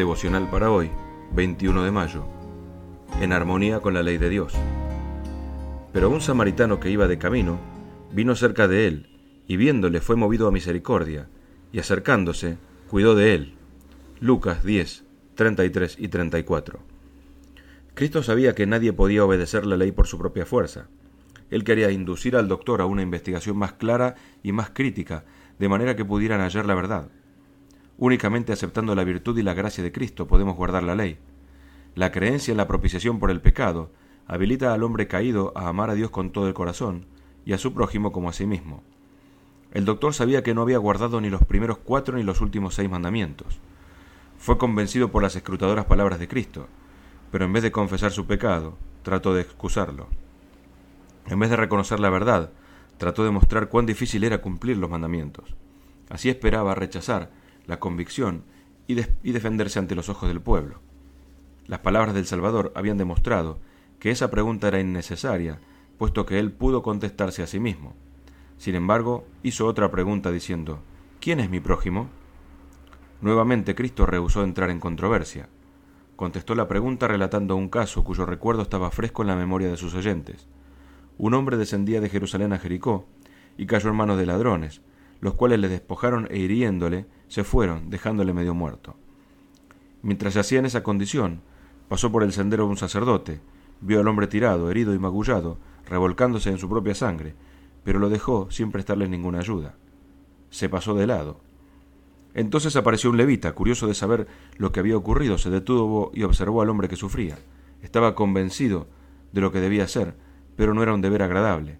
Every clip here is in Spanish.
Devocional para hoy, 21 de mayo. En armonía con la ley de Dios. Pero un samaritano que iba de camino, vino cerca de él, y viéndole fue movido a misericordia, y acercándose, cuidó de él. Lucas 10, 33 y 34. Cristo sabía que nadie podía obedecer la ley por su propia fuerza. Él quería inducir al doctor a una investigación más clara y más crítica, de manera que pudieran hallar la verdad. Únicamente aceptando la virtud y la gracia de Cristo podemos guardar la ley. La creencia en la propiciación por el pecado habilita al hombre caído a amar a Dios con todo el corazón y a su prójimo como a sí mismo. El doctor sabía que no había guardado ni los primeros 4 ni los últimos 6 mandamientos. Fue convencido por las escrutadoras palabras de Cristo, pero en vez de confesar su pecado, trató de excusarlo. En vez de reconocer la verdad, trató de mostrar cuán difícil era cumplir los mandamientos. Así esperaba rechazar la convicción y defenderse ante los ojos del pueblo. Las palabras del Salvador habían demostrado que esa pregunta era innecesaria, puesto que él pudo contestarse a sí mismo. Sin embargo, hizo otra pregunta diciendo: ¿quién es mi prójimo? Nuevamente Cristo rehusó entrar en controversia. Contestó la pregunta relatando un caso cuyo recuerdo estaba fresco en la memoria de sus oyentes. Un hombre descendía de Jerusalén a Jericó y cayó en manos de ladrones, los cuales le despojaron e hiriéndole, se fueron, dejándole medio muerto. Mientras yacía en esa condición, pasó por el sendero un sacerdote, vio al hombre tirado, herido y magullado, revolcándose en su propia sangre, pero lo dejó sin prestarle ninguna ayuda. Se pasó de lado. Entonces apareció un levita, curioso de saber lo que había ocurrido, se detuvo y observó al hombre que sufría. Estaba convencido de lo que debía hacer, pero no era un deber agradable.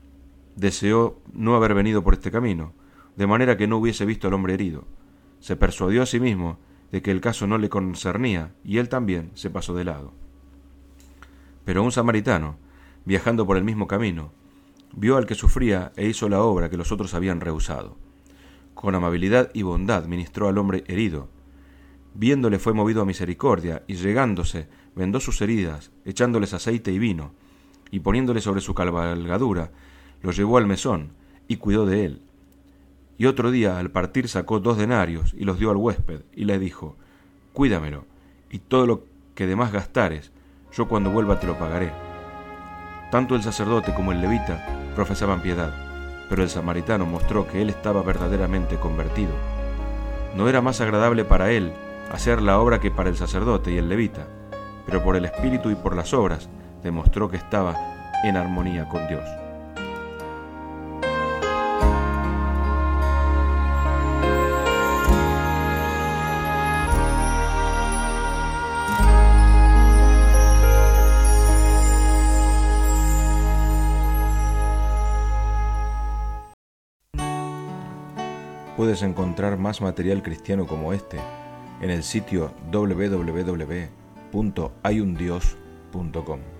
Deseó no haber venido por este camino, de manera que no hubiese visto al hombre herido. Se persuadió a sí mismo de que el caso no le concernía, y él también se pasó de lado. Pero un samaritano, viajando por el mismo camino, vio al que sufría e hizo la obra que los otros habían rehusado. Con amabilidad y bondad ministró al hombre herido. Viéndole fue movido a misericordia, y llegándose, vendó sus heridas, echándoles aceite y vino, y poniéndole sobre su cabalgadura, lo llevó al mesón, y cuidó de él. Y otro día, al partir, sacó 2 denarios, y los dio al huésped, y le dijo: cuídamelo, y todo lo que demás gastares, yo cuando vuelva te lo pagaré. Tanto el sacerdote como el levita profesaban piedad, pero el samaritano mostró que él estaba verdaderamente convertido. No era más agradable para él hacer la obra que para el sacerdote y el levita, pero por el espíritu y por las obras demostró que estaba en armonía con Dios. Puedes encontrar más material cristiano como este en el sitio www.hayundios.com.